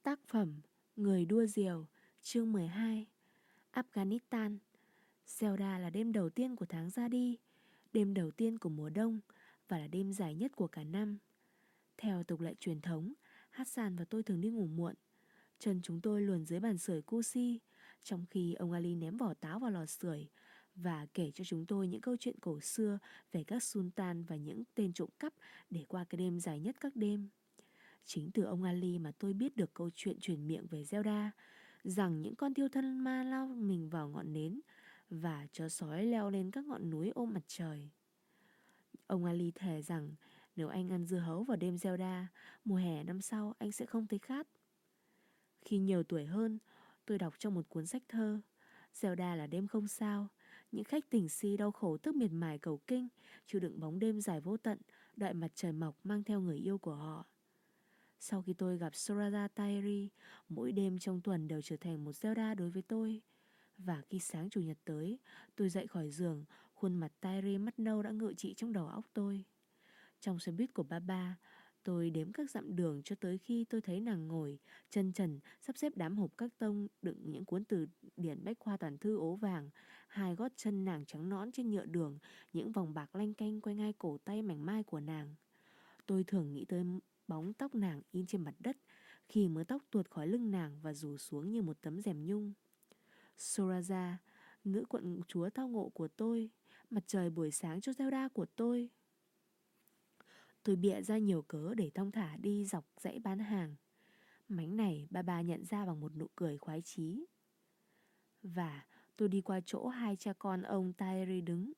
Tác phẩm Người đua diều, chương 12. Afghanistan. Zelda là đêm đầu tiên của tháng ra đi, đêm đầu tiên của mùa đông và là đêm dài nhất của cả năm. Theo tục lệ truyền thống, Hassan và tôi thường đi ngủ muộn. Chân chúng tôi luồn dưới bàn sưởi Kusi, trong khi ông Ali ném vỏ táo vào lò sưởi và kể cho chúng tôi những câu chuyện cổ xưa về các sultan và những tên trộm cắp để qua cái đêm dài nhất các đêm. Chính từ ông Ali mà tôi biết được câu chuyện truyền miệng về Zelda, rằng những con thiêu thân ma lao mình vào ngọn nến và chó sói leo lên các ngọn núi ôm mặt trời. Ông Ali thề rằng nếu anh ăn dưa hấu vào đêm Zelda, mùa hè năm sau anh sẽ không thấy khát. Khi nhiều tuổi hơn, tôi đọc trong một cuốn sách thơ, Zelda là đêm không sao, những khách tình si đau khổ thức miệt mài cầu kinh, chịu đựng bóng đêm dài vô tận, đợi mặt trời mọc mang theo người yêu của họ. Sau khi tôi gặp Soraya Tairi, mỗi đêm trong tuần đều trở thành một Zelda đối với tôi. Và khi sáng chủ nhật tới, tôi dậy khỏi giường, khuôn mặt Tairi mắt nâu đã ngự trị trong đầu óc tôi. Trong xe buýt của Baba, tôi đếm các dặm đường cho tới khi tôi thấy nàng ngồi, chân trần, sắp xếp đám hộp các tông đựng những cuốn từ điển bách khoa toàn thư ố vàng. Hai gót chân nàng trắng nõn trên nhựa đường, những vòng bạc lanh canh quanh hai cổ tay mảnh mai của nàng. Tôi thường nghĩ tới bóng tóc nàng in trên mặt đất khi mớ tóc tuột khỏi lưng nàng và rủ xuống như một tấm rèm nhung. Soraja, nữ quận chúa tao ngộ của tôi, mặt trời buổi sáng cho Zelda của tôi. Tôi bịa ra nhiều cớ để thong thả đi dọc dãy bán hàng. Mánh này bà nhận ra bằng một nụ cười khoái chí. Và tôi đi qua chỗ hai cha con ông Tairi đứng.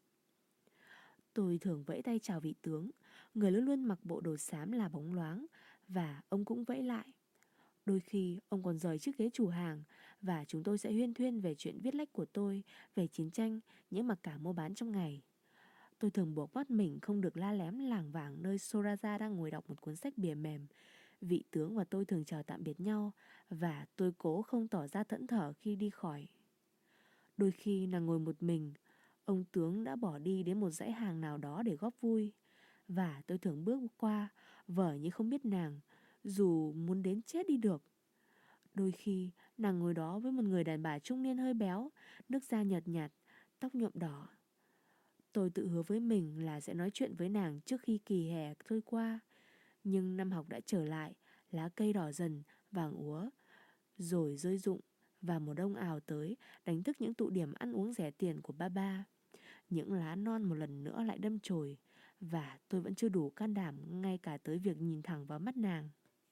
Tôi thường vẫy tay chào vị tướng, người luôn luôn mặc bộ đồ xám là bóng loáng, và ông cũng vẫy lại. Đôi khi ông còn rời chiếc ghế chủ hàng và chúng tôi sẽ huyên thuyên về chuyện viết lách của tôi, về chiến tranh, những mặc cả mua bán trong ngày. Tôi thường buộc mắt mình không được la lém lảng vảng nơi Soraja đang ngồi đọc một cuốn sách bìa mềm. Vị tướng và tôi thường chào tạm biệt nhau và tôi cố không tỏ ra thẫn thờ khi đi khỏi. Đôi khi nàng ngồi một mình, ông tướng đã bỏ đi đến một dãy hàng nào đó để góp vui. Và tôi thường bước qua, vờ như không biết nàng, dù muốn đến chết đi được. Đôi khi nàng ngồi đó với một người đàn bà trung niên hơi béo, nước da nhợt nhạt, tóc nhuộm đỏ. Tôi tự hứa với mình là sẽ nói chuyện với nàng trước khi kỳ hè trôi qua. Nhưng năm học đã trở lại, lá cây đỏ dần, vàng úa, rồi rơi rụng, và mùa đông ào tới, đánh thức những tụ điểm ăn uống rẻ tiền của Baba. Những lá non một lần nữa lại đâm chồi, và tôi vẫn chưa đủ can đảm ngay cả tới việc nhìn thẳng vào mắt nàng.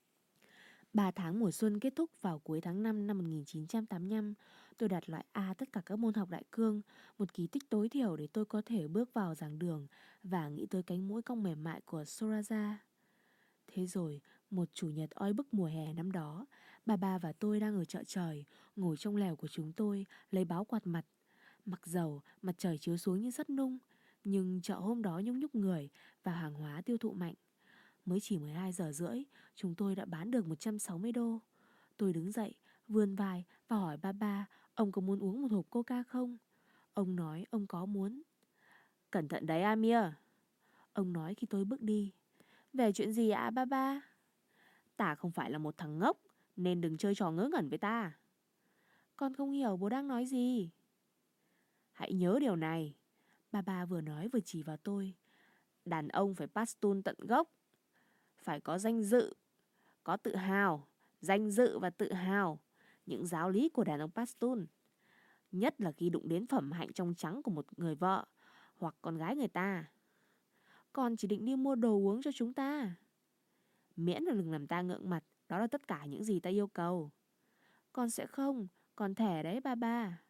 3 tháng mùa xuân kết thúc vào cuối tháng 5 năm 1985. Tôi đạt loại A tất cả các môn học đại cương, một kỳ tích tối thiểu để tôi có thể bước vào giảng đường và nghĩ tới cánh mũi cong mềm mại của Soraja. Thế rồi, một chủ nhật oi bức mùa hè năm đó, bà và tôi đang ở chợ trời, ngồi trong lều của chúng tôi, lấy báo quạt mặt. Mặc dầu mặt trời chiếu xuống như sắt nung, nhưng chợ hôm đó nhúc nhúc người và hàng hóa tiêu thụ mạnh. Mới chỉ 12 giờ rưỡi, chúng tôi đã bán được 160 đô. Tôi đứng dậy, vươn vai và hỏi ba, ông có muốn uống một hộp coca không? Ông nói ông có muốn. Cẩn thận đấy Amir, ông nói khi tôi bước đi. Về chuyện gì ạ ba? Ta không phải là một thằng ngốc, nên đừng chơi trò ngớ ngẩn với ta. Con không hiểu bố đang nói gì. Hãy nhớ điều này, ba vừa nói vừa chỉ vào tôi. Đàn ông phải Pashtun tận gốc, phải có danh dự, có tự hào, danh dự và tự hào, những giáo lý của đàn ông Pashtun. Nhất là khi đụng đến phẩm hạnh trong trắng của một người vợ hoặc con gái người ta. Con chỉ định đi mua đồ uống cho chúng ta. Miễn là đừng làm ta ngượng mặt, đó là tất cả những gì ta yêu cầu. Con sẽ không, con thẻ đấy ba.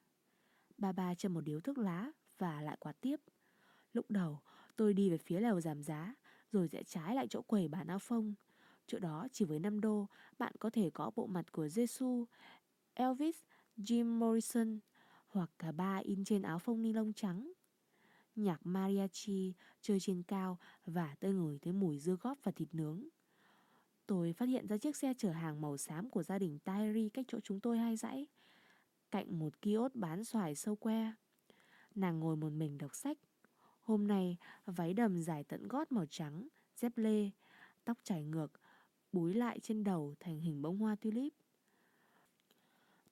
Ba châm một điếu thuốc lá và lại quạt tiếp. Lúc đầu tôi đi về phía lều giảm giá, rồi rẽ trái lại chỗ quầy bán áo phông. Chỗ đó chỉ với 5 đô, bạn có thể có bộ mặt của Jesus, Elvis, Jim Morrison hoặc cả ba in trên áo phông ni lông trắng. Nhạc mariachi chơi trên cao và tôi ngửi thấy mùi dưa góp và thịt nướng. Tôi phát hiện ra chiếc xe chở hàng màu xám của gia đình Tairi cách chỗ chúng tôi 2 dãy, cạnh một kiosk bán xoài sâu que. Nàng ngồi một mình đọc sách. Hôm nay váy đầm dài tận gót màu trắng, dép lê, tóc chải ngược, búi lại trên đầu thành hình bông hoa tulip.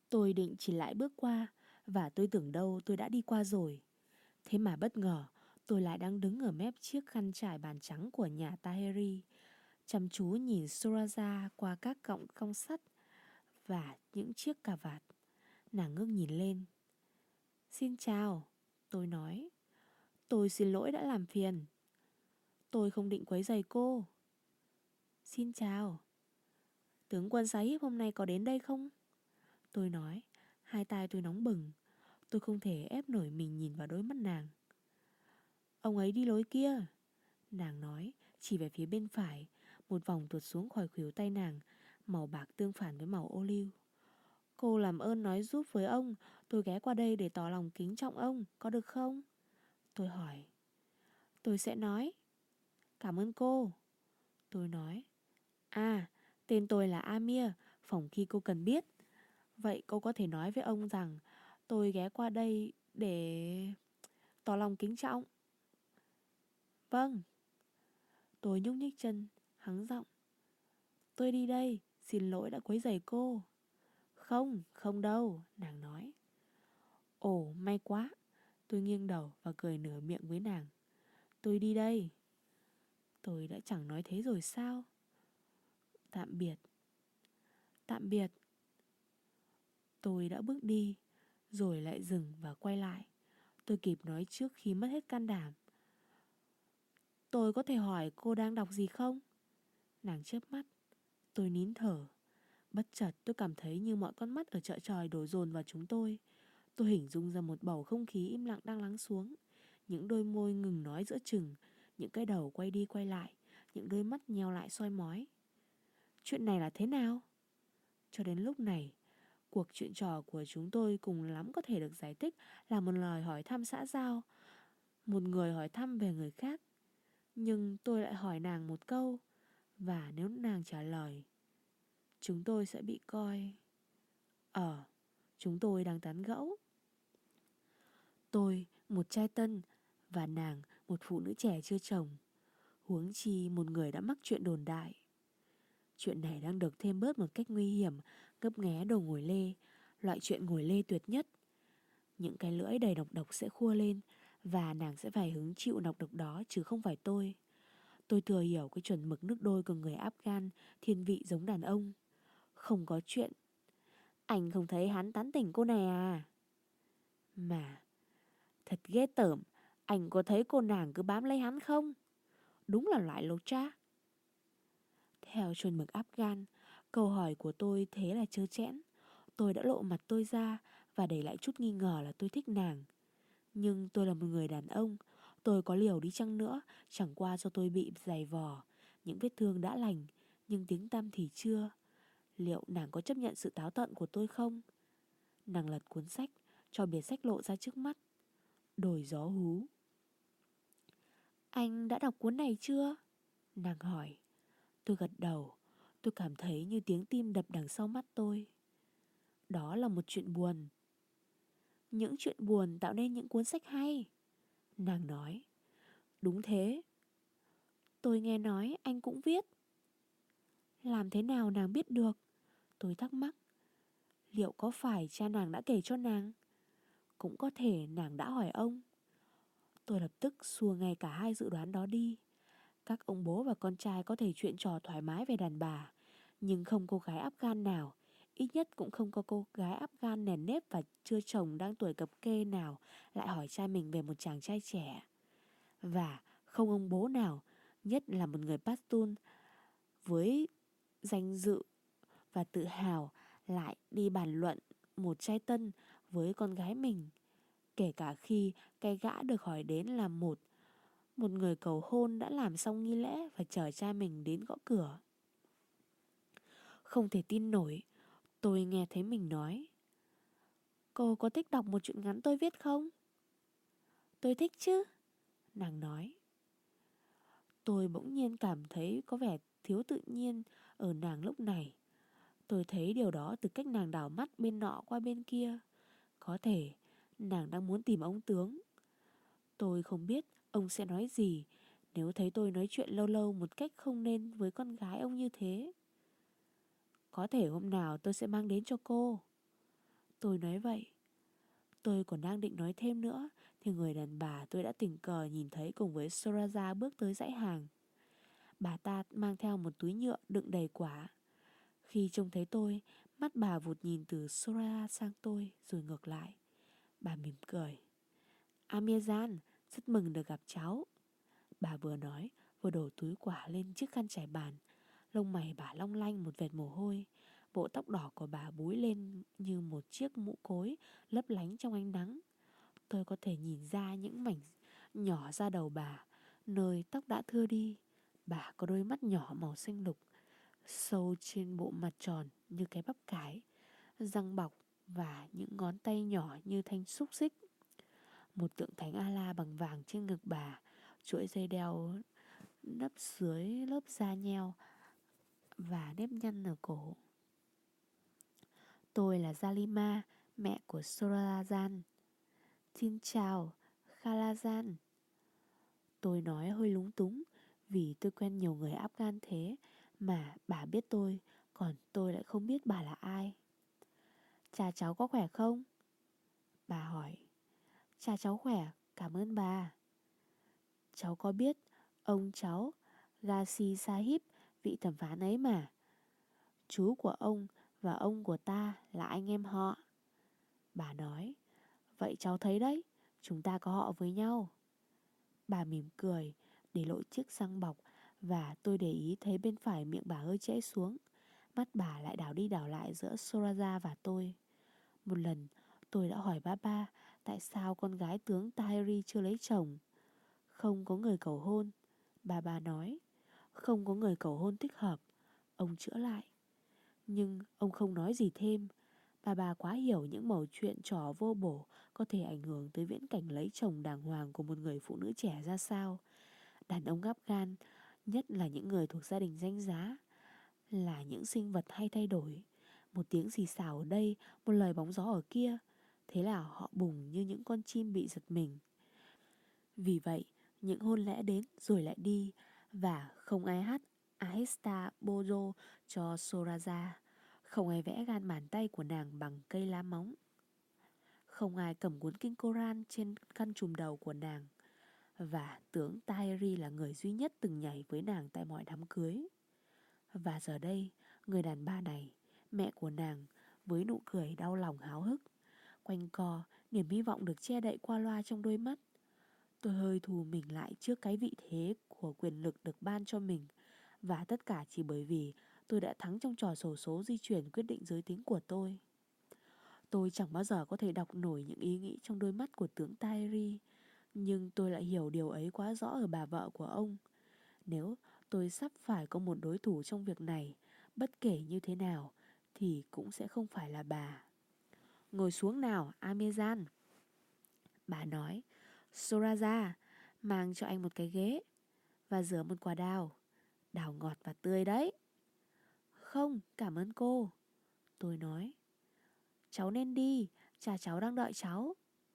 Tôi định chỉ lại bước qua, và tôi tưởng đâu tôi đã đi qua rồi. Thế mà bất ngờ, tôi lại đang đứng ở mép chiếc khăn trải bàn trắng của nhà Taheri, chăm chú nhìn Soraja qua các cọng cong sắt và những chiếc cà vạt. Nàng ngước nhìn lên. Xin chào, tôi nói. Tôi xin lỗi đã làm phiền. Tôi không định quấy rầy cô. Xin chào. Tướng quân Sahib hôm nay có đến đây không? Tôi nói. Hai tai tôi nóng bừng. Tôi không thể ép nổi mình nhìn vào đôi mắt nàng. Ông ấy đi lối kia. Nàng nói, chỉ về phía bên phải. Một vòng tuột xuống khỏi khuỷu tay nàng, màu bạc tương phản với màu ô liu. Cô làm ơn nói giúp với ông. Tôi ghé qua đây để tỏ lòng kính trọng ông, có được không? Tôi hỏi. Tôi sẽ nói. Cảm ơn cô. Tôi nói. À, tên tôi là Amir, phỏng khi cô cần biết. Vậy cô có thể nói với ông rằng tôi ghé qua đây để tỏ lòng kính trọng. Vâng. Tôi nhúc nhích chân, hắng giọng. Tôi đi đây, xin lỗi đã quấy rầy cô. Không, không đâu, nàng nói. Ồ, may quá. Tôi nghiêng đầu và cười nửa miệng với nàng. Tôi đi đây. Tôi đã chẳng nói thế rồi sao? Tạm biệt. Tạm biệt. Tôi đã bước đi, rồi lại dừng và quay lại. Tôi kịp nói trước khi mất hết can đảm. Tôi có thể hỏi cô đang đọc gì không? Nàng chớp mắt. Tôi nín thở. Bất chợt tôi cảm thấy như mọi con mắt ở chợ trời đổ dồn vào chúng tôi. Tôi hình dung ra một bầu không khí im lặng đang lắng xuống. Những đôi môi ngừng nói giữa chừng, những cái đầu quay đi quay lại, những đôi mắt nheo lại soi mói. Chuyện này là thế nào? Cho đến lúc này, cuộc chuyện trò của chúng tôi cùng lắm có thể được giải thích là một lời hỏi thăm xã giao. Một người hỏi thăm về người khác. Nhưng tôi lại hỏi nàng một câu, và nếu nàng trả lời, chúng tôi sẽ bị coi chúng tôi đang tán gẫu. Tôi, một trai tân, và nàng, một phụ nữ trẻ chưa chồng. Huống chi một người đã mắc chuyện đồn đại. Chuyện này đang được thêm bớt một cách nguy hiểm, ngấp nghé đồ ngồi lê, loại chuyện ngồi lê tuyệt nhất. Những cái lưỡi đầy độc độc sẽ khua lên, và nàng sẽ phải hứng chịu độc độc đó chứ không phải tôi. Tôi thừa hiểu cái chuẩn mực nước đôi của người Afghan, thiên vị giống đàn ông. Không có chuyện. Anh không thấy hắn tán tỉnh cô này à? Mà, thật ghê tởm, anh có thấy cô nàng cứ bám lấy hắn không? Đúng là loại lột cha. Theo chuẩn mực Afghan, câu hỏi của tôi thế là trơ trẽn. Tôi đã lộ mặt tôi ra và để lại chút nghi ngờ là tôi thích nàng. Nhưng tôi là một người đàn ông. Tôi có liều đi chăng nữa, chẳng qua do tôi bị giày vò. Những vết thương đã lành, nhưng tiếng tăm thì chưa. Liệu nàng có chấp nhận sự táo tợn của tôi không? Nàng lật cuốn sách, cho bìa sách lộ ra trước mắt. Đồi gió hú. Anh đã đọc cuốn này chưa? Nàng hỏi. Tôi gật đầu. Tôi cảm thấy như tiếng tim đập đằng sau mắt tôi. Đó là một chuyện buồn. Những chuyện buồn tạo nên những cuốn sách hay. Nàng nói. Đúng thế. Tôi nghe nói anh cũng viết. Làm thế nào nàng biết được? Tôi thắc mắc. Liệu có phải cha nàng đã kể cho nàng? Cũng có thể nàng đã hỏi ông. Tôi lập tức xua ngay cả hai dự đoán đó đi. Các ông bố và con trai có thể chuyện trò thoải mái về đàn bà, nhưng không cô gái Afghan nào, ít nhất cũng không có cô gái Afghan nền nếp và chưa chồng đang tuổi cập kê nào lại hỏi cha mình về một chàng trai trẻ. Và không ông bố nào, nhất là một người Pashtun với danh dự và tự hào lại đi bàn luận một trai tân với con gái mình, kể cả khi cái gã được hỏi đến là một người cầu hôn đã làm xong nghi lễ và chờ cha mình đến gõ cửa. Không thể tin nổi, tôi nghe thấy mình nói. Cô có thích đọc một chuyện ngắn tôi viết không? Tôi thích chứ, nàng nói. Tôi bỗng nhiên cảm thấy có vẻ thiếu tự nhiên ở nàng lúc này. Tôi thấy điều đó từ cách nàng đảo mắt bên nọ qua bên kia. Có thể nàng đang muốn tìm ông tướng. Tôi không biết ông sẽ nói gì nếu thấy tôi nói chuyện lâu lâu một cách không nên với con gái ông như thế. Có thể hôm nào tôi sẽ mang đến cho cô. Tôi nói vậy. Tôi còn đang định nói thêm nữa thì người đàn bà tôi đã tình cờ nhìn thấy cùng với Soraza bước tới dãy hàng. Bà ta mang theo một túi nhựa đựng đầy quả. Khi trông thấy tôi, mắt bà vụt nhìn từ Sora sang tôi rồi ngược lại. Bà mỉm cười. Amir-san, rất mừng được gặp cháu. Bà vừa nói, vừa đổ túi quả lên chiếc khăn trải bàn. Lông mày bà long lanh một vệt mồ hôi. Bộ tóc đỏ của bà búi lên như một chiếc mũ cối lấp lánh trong ánh nắng. Tôi có thể nhìn ra những mảnh nhỏ ra đầu bà, nơi tóc đã thưa đi. Bà có đôi mắt nhỏ màu xanh lục, sâu trên bộ mặt tròn như cái bắp cải, răng bọc và những ngón tay nhỏ như thanh xúc xích. Một tượng thánh A-la bằng vàng trên ngực bà, chuỗi dây đeo nấp dưới lớp da nheo và nếp nhăn ở cổ. Tôi là Zalima, mẹ của Sorazan. Xin chào, Khalazan. Tôi nói hơi lúng túng vì tôi quen nhiều người Afghan thế mà bà biết tôi, còn tôi lại không biết bà là ai. Cha cháu có khỏe không? Bà hỏi. Cha cháu khỏe, cảm ơn bà. Cháu có biết ông cháu Ghazi Sahib, vị thẩm phán ấy mà. Chú của ông và ông của ta là anh em họ. Bà nói. Vậy cháu thấy đấy, chúng ta có họ với nhau. Bà mỉm cười, để lộ chiếc răng bọc và tôi để ý thấy bên phải miệng bà hơi trễ xuống. Mắt bà lại đảo đi đảo lại giữa Soraza và tôi. Một lần tôi đã hỏi ba tại sao con gái tướng Tahiri chưa lấy chồng. Không có người cầu hôn. Bà nói. Không có người cầu hôn thích hợp. Ông chữa lại. Nhưng ông không nói gì thêm. Bà quá hiểu những mẩu chuyện trò vô bổ có thể ảnh hưởng tới viễn cảnh lấy chồng đàng hoàng của một người phụ nữ trẻ ra sao. Đàn ông Afghan, nhất là những người thuộc gia đình danh giá, là những sinh vật hay thay đổi. Một tiếng xì xào ở đây, một lời bóng gió ở kia. Thế là họ bùng như những con chim bị giật mình. Vì vậy, những hôn lễ đến rồi lại đi. Và không ai hát Ahista Bozo cho Soraza. Không ai vẽ gan bàn tay của nàng bằng cây lá móng. Không ai cầm cuốn kinh Koran trên khăn trùm đầu của nàng. Và tướng Tahiri là người duy nhất từng nhảy với nàng tại mọi đám cưới. Và giờ đây, người đàn bà này, mẹ của nàng, với nụ cười đau lòng háo hức, quanh co, niềm hy vọng được che đậy qua loa trong đôi mắt. Tôi hơi thù mình lại trước cái vị thế của quyền lực được ban cho mình. Và tất cả chỉ bởi vì tôi đã thắng trong trò xổ số di chuyển quyết định giới tính của tôi. Tôi chẳng bao giờ có thể đọc nổi những ý nghĩ trong đôi mắt của tướng Tahiri. Nhưng tôi lại hiểu điều ấy quá rõ ở bà vợ của ông. Nếu tôi sắp phải có một đối thủ trong việc này, bất kể như thế nào, thì cũng sẽ không phải là bà. Ngồi xuống nào, Amezan. Bà nói. Soraza, mang cho anh một cái ghế và rửa một quả đào. Đào ngọt và tươi đấy. Không, cảm ơn cô. Tôi nói. Cháu nên đi, cha cháu đang đợi cháu.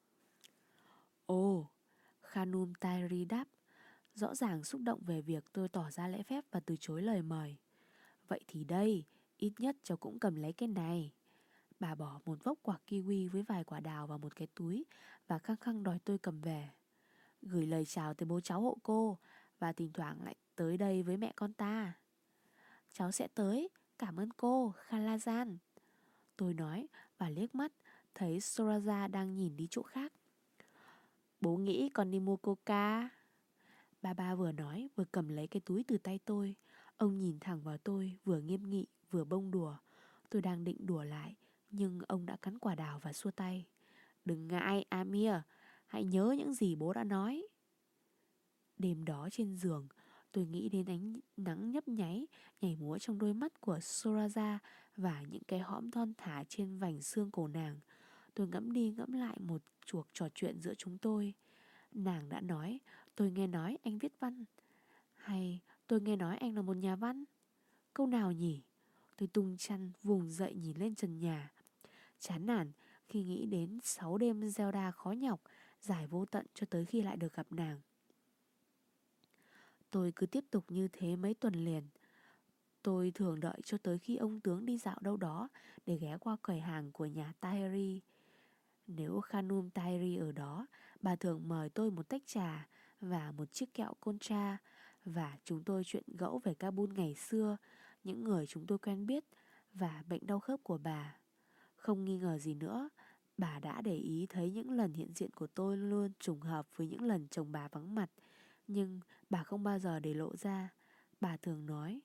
Ồ, Khanum Tairi đáp, rõ ràng xúc động về việc tôi tỏ ra lễ phép và từ chối lời mời. Vậy thì đây, ít nhất cháu cũng cầm lấy cái này. Bà bỏ một vốc quả kiwi với vài quả đào vào một cái túi và khăng khăng đòi tôi cầm về. Gửi lời chào tới bố cháu hộ cô và thỉnh thoảng lại tới đây với mẹ con ta. Cháu sẽ tới, cảm ơn cô, Khalazan. Tôi nói và liếc mắt, thấy Soraza đang nhìn đi chỗ khác. Bố nghĩ con đi mua coca. Ba vừa nói vừa cầm lấy cái túi từ tay tôi. Ông nhìn thẳng vào tôi, vừa nghiêm nghị vừa bông đùa. Tôi đang định đùa lại, nhưng ông đã cắn quả đào và xua tay. Đừng ngại, Amir, hãy nhớ những gì bố đã nói. Đêm đó trên giường, tôi nghĩ đến ánh nắng nhấp nháy, nhảy múa trong đôi mắt của Soraza và những cái hõm thon thả trên vành xương cổ nàng. Tôi ngẫm đi ngẫm lại một chuộc trò chuyện giữa chúng tôi. Nàng đã nói, tôi nghe nói anh viết văn. Hay tôi nghe nói anh là một nhà văn. Câu nào nhỉ? Tôi tung chăn vùng dậy nhìn lên trần nhà. Chán nản khi nghĩ đến 6 đêm Zelda khó nhọc, dài vô tận cho tới khi lại được gặp nàng. Tôi cứ tiếp tục như thế mấy tuần liền. Tôi thường đợi cho tới khi ông tướng đi dạo đâu đó để ghé qua quầy hàng của nhà Tahiri. Nếu Khanum Tahiri ở đó, bà thường mời tôi một tách trà và một chiếc kẹo Concha, và chúng tôi chuyện gẫu về Kabul ngày xưa, những người chúng tôi quen biết và bệnh đau khớp của bà. Không nghi ngờ gì nữa, bà đã để ý thấy những lần hiện diện của tôi luôn trùng hợp với những lần chồng bà vắng mặt, nhưng bà không bao giờ để lộ ra. Bà thường nói: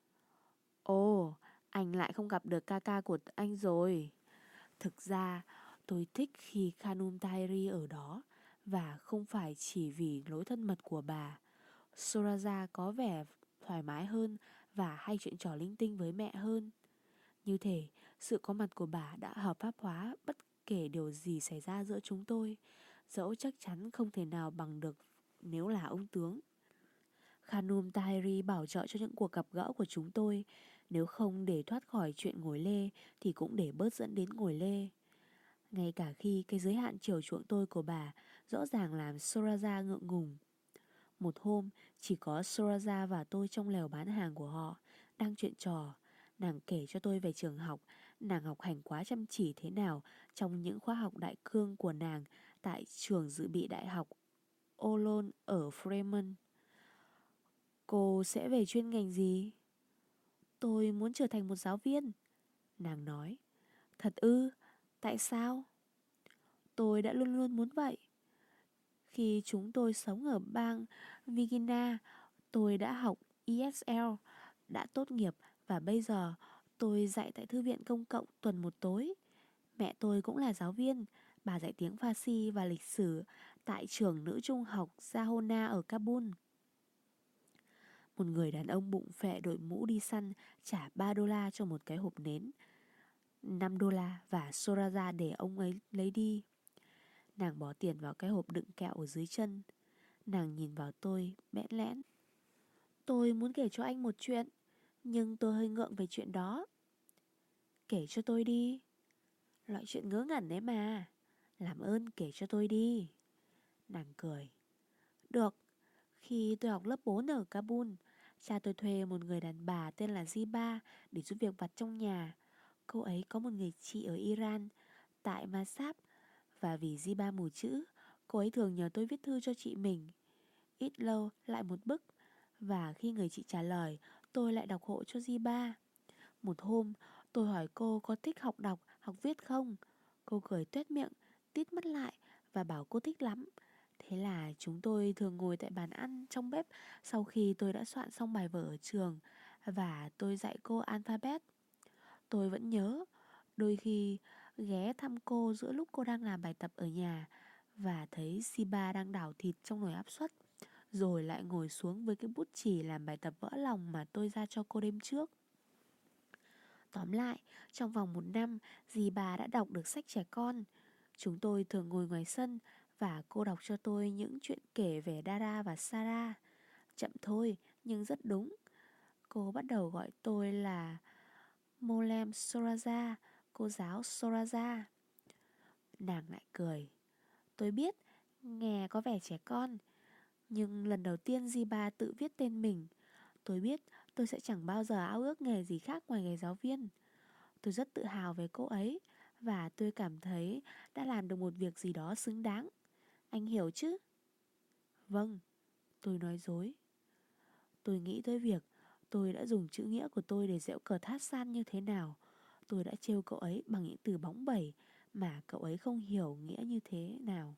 "Ồ, anh lại không gặp được ca ca của anh rồi." Thực ra, tôi thích khi Khanum Tahiri ở đó, và không phải chỉ vì lối thân mật của bà. Soraja có vẻ thoải mái hơn và hay chuyện trò linh tinh với mẹ hơn. Như thể sự có mặt của bà đã hợp pháp hóa bất kể điều gì xảy ra giữa chúng tôi, dẫu chắc chắn không thể nào bằng được nếu là ông tướng. Khanum Tahiri bảo trợ cho những cuộc gặp gỡ của chúng tôi, nếu không để thoát khỏi chuyện ngồi lê thì cũng để bớt dẫn đến ngồi lê. Ngay cả khi cái giới hạn chiều chuộng tôi của bà rõ ràng làm Soraja ngượng ngùng. Một hôm, chỉ có Soraja và tôi trong lều bán hàng của họ, đang chuyện trò. Nàng kể cho tôi về trường học, nàng học hành quá chăm chỉ thế nào trong những khóa học đại cương của nàng tại trường dự bị đại học Olon ở Freeman. Cô sẽ về chuyên ngành gì? Tôi muốn trở thành một giáo viên, nàng nói. Thật ư? Tại sao? Tôi đã luôn luôn muốn vậy. Khi chúng tôi sống ở bang Virginia, tôi đã học ESL, đã tốt nghiệp, và bây giờ tôi dạy tại thư viện công cộng tuần một tối. Mẹ tôi cũng là giáo viên, bà dạy tiếng Farsi và lịch sử tại trường nữ trung học Zahona ở Kabul. Một người đàn ông bụng phệ đội mũ đi săn trả $3 cho một cái hộp nến, $5, và Soraja để ông ấy lấy đi. Nàng bỏ tiền vào cái hộp đựng kẹo ở dưới chân. Nàng nhìn vào tôi bẽn lẽn. Tôi muốn kể cho anh một chuyện, nhưng tôi hơi ngượng về chuyện đó. Kể cho tôi đi. Loại chuyện ngớ ngẩn đấy mà. Làm ơn kể cho tôi đi. Nàng cười. Được. Khi tôi học lớp 4 ở Kabul, cha tôi thuê một người đàn bà tên là Ziba để giúp việc vặt trong nhà. Cô ấy có một người chị ở Iran, tại Masab, và vì Ziba mù chữ, cô ấy thường nhờ tôi viết thư cho chị mình. Ít lâu lại một bức, và khi người chị trả lời, tôi lại đọc hộ cho Ziba. Một hôm, tôi hỏi cô có thích học đọc, học viết không? Cô cười tuét miệng, tít mắt lại và bảo cô thích lắm. Thế là chúng tôi thường ngồi tại bàn ăn trong bếp sau khi tôi đã soạn xong bài vở ở trường, và tôi dạy cô alphabet. Tôi vẫn nhớ, đôi khi ghé thăm cô giữa lúc cô đang làm bài tập ở nhà và thấy Siba đang đảo thịt trong nồi áp suất, rồi lại ngồi xuống với cái bút chì làm bài tập vỡ lòng mà tôi ra cho cô đêm trước. Tóm lại, trong vòng 1 năm, dì bà đã đọc được sách trẻ con. Chúng tôi thường ngồi ngoài sân và cô đọc cho tôi những chuyện kể về Dara và Sarah. Chậm thôi, nhưng rất đúng. Cô bắt đầu gọi tôi là Molem Soraja, cô giáo Soraja. Nàng lại cười. Tôi biết, nghe có vẻ trẻ con, nhưng lần đầu tiên dì bà tự viết tên mình. Tôi biết tôi sẽ chẳng bao giờ ao ước nghề gì khác ngoài nghề giáo viên. Tôi rất tự hào về cô ấy, và tôi cảm thấy đã làm được một việc gì đó xứng đáng. Anh hiểu chứ? Vâng, tôi nói dối. Tôi nghĩ tới việc tôi đã dùng chữ nghĩa của tôi để giễu cợt Hassan như thế nào. Tôi đã trêu cậu ấy bằng những từ bóng bẩy mà cậu ấy không hiểu nghĩa như thế nào.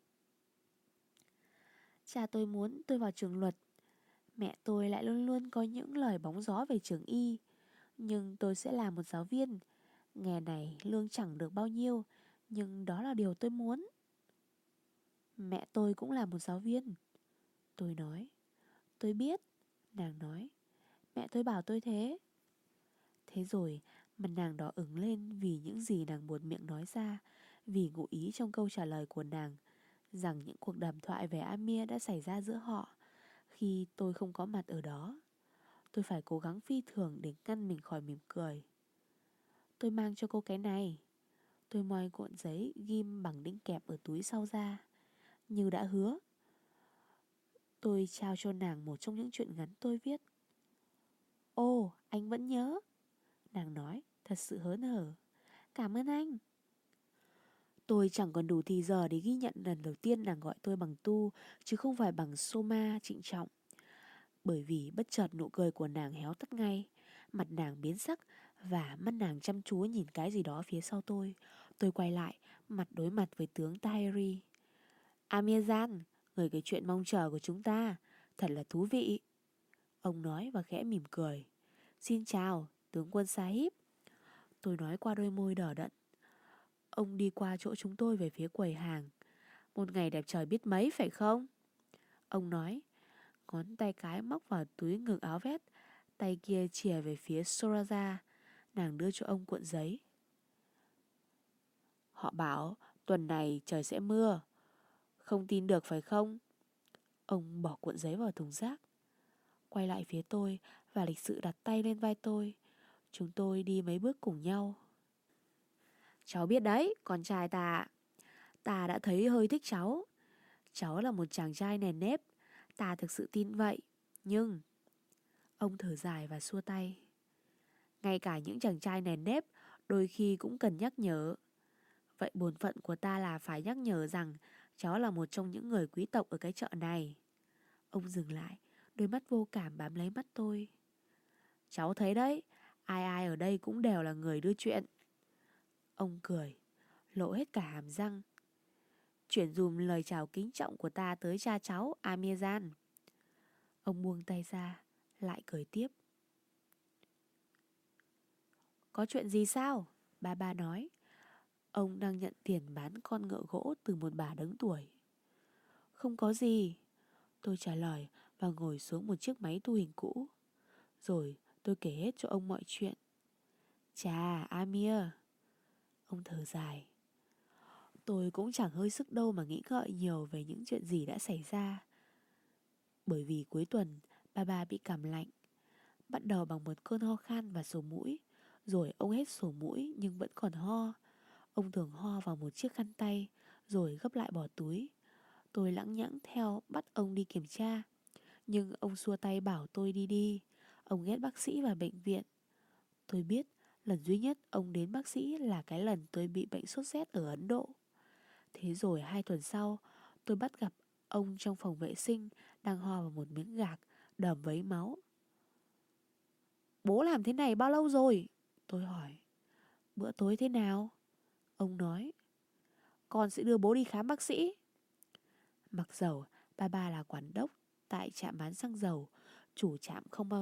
Cha tôi muốn tôi vào trường luật. Mẹ tôi lại luôn luôn có những lời bóng gió về trường y. Nhưng tôi sẽ là một giáo viên. Nghề này lương chẳng được bao nhiêu, nhưng đó là điều tôi muốn. Mẹ tôi cũng là một giáo viên. Tôi nói. Tôi biết. Nàng nói. Mẹ tôi bảo tôi thế. Thế rồi mặt nàng đỏ ửng lên vì những gì nàng buột miệng nói ra, vì ngụ ý trong câu trả lời của nàng rằng những cuộc đàm thoại về Amir đã xảy ra giữa họ khi tôi không có mặt ở đó. Tôi phải cố gắng phi thường để ngăn mình khỏi mỉm cười. Tôi mang cho cô cái này. Tôi moi cuộn giấy ghim bằng đinh kẹp ở túi sau ra. Như đã hứa, tôi trao cho nàng một trong những truyện ngắn tôi viết. Ồ, Anh vẫn nhớ. Nàng nói thật sự hớn hở. Cảm ơn anh. Tôi chẳng còn đủ thì giờ để ghi nhận lần đầu tiên nàng gọi tôi bằng tu, chứ không phải bằng Soma trịnh trọng. Bởi vì bất chợt nụ cười của nàng héo tắt ngay, mặt nàng biến sắc và mắt nàng chăm chú nhìn cái gì đó phía sau tôi. Tôi quay lại, mặt đối mặt với tướng Tahiri. Amirzan, người kể chuyện mong chờ của chúng ta, thật là thú vị. Ông nói và khẽ mỉm cười. Xin chào, tướng quân Sahib. Tôi nói qua đôi môi đỏ đẫn. Ông đi qua chỗ chúng tôi về phía quầy hàng. Một ngày đẹp trời biết mấy phải không? Ông nói, ngón tay cái móc vào túi ngực áo vest, tay kia chìa về phía Soraja. Nàng đưa cho ông cuộn giấy. Họ bảo tuần này trời sẽ mưa. Không tin được phải không? Ông bỏ cuộn giấy vào thùng rác, quay lại phía tôi và lịch sự đặt tay lên vai tôi. Chúng tôi đi mấy bước cùng nhau. Cháu biết đấy, con trai ta. Ta đã thấy hơi thích cháu. Cháu là một chàng trai nền nếp. Ta thực sự tin vậy. Nhưng... Ông thở dài và xua tay. Ngay cả những chàng trai nền nếp đôi khi cũng cần nhắc nhở. Vậy bổn phận của ta là phải nhắc nhở rằng cháu là một trong những người quý tộc ở cái chợ này. Ông dừng lại, đôi mắt vô cảm bám lấy mắt tôi. Cháu thấy đấy, ai ai ở đây cũng đều là người đưa chuyện. Ông cười, lộ hết cả hàm răng. Chuyển dùm lời chào kính trọng của ta tới cha cháu, Amirzan. Ông buông tay ra, lại cười tiếp. Có chuyện gì sao? Ba nói. Ông đang nhận tiền bán con ngựa gỗ từ một bà đứng tuổi. Không có gì. Tôi trả lời và ngồi xuống một chiếc máy thu hình cũ. Rồi tôi kể hết cho ông mọi chuyện. Chà, Amir. Ông thở dài. Tôi cũng chẳng hơi sức đâu mà nghĩ ngợi nhiều về những chuyện gì đã xảy ra. Bởi vì cuối tuần ba bị cảm lạnh. Bắt đầu bằng một cơn ho khan và sổ mũi. Rồi ông hết sổ mũi nhưng vẫn còn ho. Ông thường ho vào một chiếc khăn tay rồi gấp lại bỏ túi. Tôi lẳng nhẳng theo bắt ông đi kiểm tra. Nhưng ông xua tay bảo tôi đi. Ông ghét bác sĩ và bệnh viện. Tôi biết lần duy nhất ông đến bác sĩ là cái lần tôi bị bệnh sốt rét ở Ấn Độ. Thế rồi 2 tuần sau, tôi bắt gặp ông trong phòng vệ sinh đang ho vào một miếng gạc đầm vấy máu. Bố làm thế này bao lâu rồi? Tôi hỏi. Bữa tối thế nào? Ông nói. Con sẽ đưa bố đi khám bác sĩ. Mặc dầu ba là quản đốc tại trạm bán xăng dầu, chủ trạm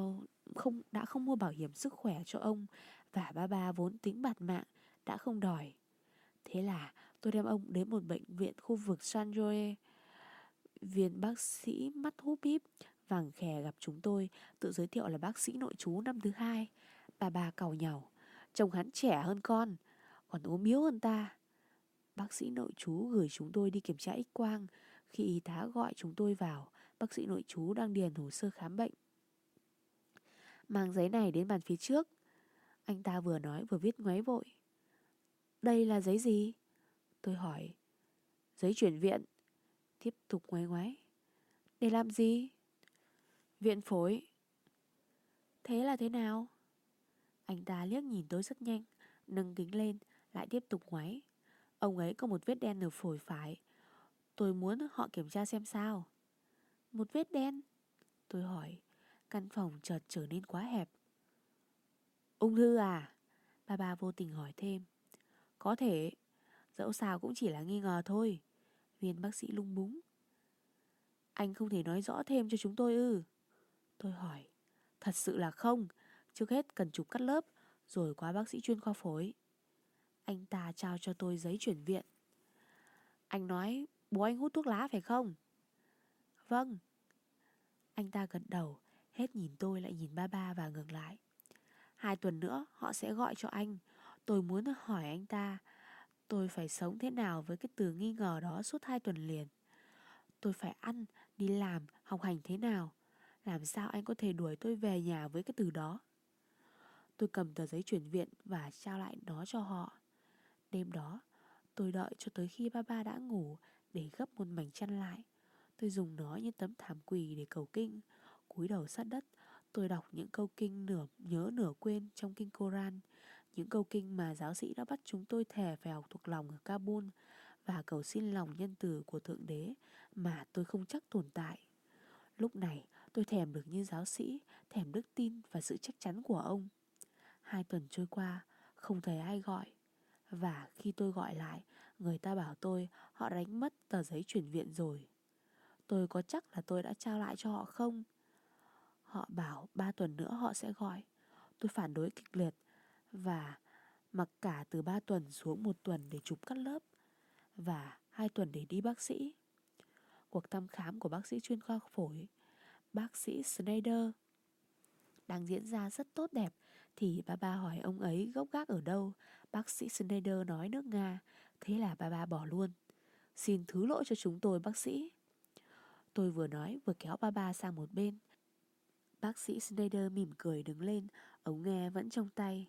đã không mua bảo hiểm sức khỏe cho ông và ba vốn tính bạt mạng đã không đòi. Thế là tôi đem ông đến một bệnh viện khu vực Sanjoe. Viên bác sĩ mắt húp híp vàng khè gặp chúng tôi, tự giới thiệu là bác sĩ nội trú năm thứ 2. Ba càu nhàu, trông hắn trẻ hơn con, còn ốm yếu hơn ta. Bác sĩ nội trú gửi chúng tôi đi kiểm tra X-quang. Khi y tá gọi chúng tôi vào, bác sĩ nội trú đang điền hồ sơ khám bệnh. Mang giấy này đến bàn phía trước. Anh ta vừa nói vừa viết ngoáy vội. Đây là giấy gì? Tôi hỏi. Giấy chuyển viện. Tiếp tục ngoáy ngoáy. Để làm gì? Viện phổi. Thế là thế nào? Anh ta liếc nhìn tôi rất nhanh, nâng kính lên, lại tiếp tục ngoáy. Ông ấy có một vết đen ở phổi phải. Tôi muốn họ kiểm tra xem sao. Một vết đen? Tôi hỏi. Căn phòng chợt trở nên quá hẹp. Ung thư à? Ba vô tình hỏi thêm. Có thể. Dẫu sao cũng chỉ là nghi ngờ thôi. Viên bác sĩ lung búng. Anh không thể nói rõ thêm cho chúng tôi ư? Tôi hỏi. Thật sự là không. Trước hết cần chụp cắt lớp, rồi qua bác sĩ chuyên khoa phổi. Anh ta trao cho tôi giấy chuyển viện. Anh nói bố anh hút thuốc lá phải không? Vâng. Anh ta gật đầu, hết nhìn tôi lại nhìn ba và ngược lại. 2 tuần nữa họ sẽ gọi cho anh. Tôi muốn hỏi anh ta tôi phải sống thế nào với cái từ nghi ngờ đó suốt 2 tuần liền. Tôi phải ăn, đi làm, học hành thế nào? Làm sao anh có thể đuổi tôi về nhà với cái từ đó? Tôi cầm tờ giấy chuyển viện và trao lại nó cho họ. Đêm đó, tôi đợi cho tới khi ba đã ngủ để gấp một mảnh chăn lại. Tôi dùng nó như tấm thảm quỳ để cầu kinh. Cúi đầu sát đất, Tôi đọc những câu kinh nửa nhớ nửa quên trong kinh Koran, những câu kinh mà giáo sĩ đã bắt chúng tôi thề phải học thuộc lòng ở Kabul, và cầu xin lòng nhân từ của Thượng Đế mà tôi không chắc tồn tại. Lúc này tôi thèm được như giáo sĩ, thèm đức tin và sự chắc chắn của ông. 2 tuần trôi qua, không thấy ai gọi. Và khi tôi gọi lại, người ta bảo tôi họ đánh mất tờ giấy chuyển viện rồi. Tôi có chắc là tôi đã trao lại cho họ không? Họ bảo 3 tuần nữa họ sẽ gọi. Tôi phản đối kịch liệt và mặc cả từ 3 tuần xuống 1 tuần để chụp cắt lớp và 2 tuần để đi bác sĩ. Cuộc thăm khám của bác sĩ chuyên khoa phổi, bác sĩ Snyder, đang diễn ra rất tốt đẹp thì ba hỏi ông ấy gốc gác ở đâu. Bác sĩ Snyder nói nước Nga. Thế là ba bỏ luôn. Xin thứ lỗi cho chúng tôi bác sĩ. Tôi vừa nói vừa kéo ba sang một bên. Bác sĩ Snyder mỉm cười đứng lên, ống nghe vẫn trong tay.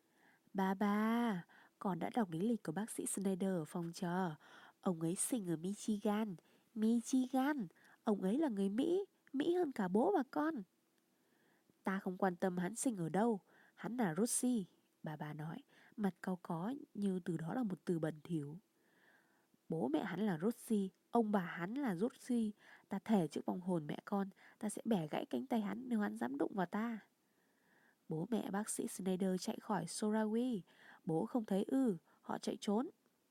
Ba, con đã đọc lý lịch của bác sĩ Snyder ở phòng chờ. Ông ấy sinh ở Michigan. Michigan, ông ấy là người Mỹ, Mỹ hơn cả bố và con. Ta không quan tâm hắn sinh ở đâu, hắn là Russi, bà nói, mặt cau có như từ đó là một từ bẩn thỉu. Bố mẹ hắn là Russi, ông bà hắn là Russi, ta thề trước vong hồn mẹ con, ta sẽ bẻ gãy cánh tay hắn nếu hắn dám đụng vào ta. Bố mẹ bác sĩ Snyder chạy khỏi Sorawi, bố không thấy họ chạy trốn.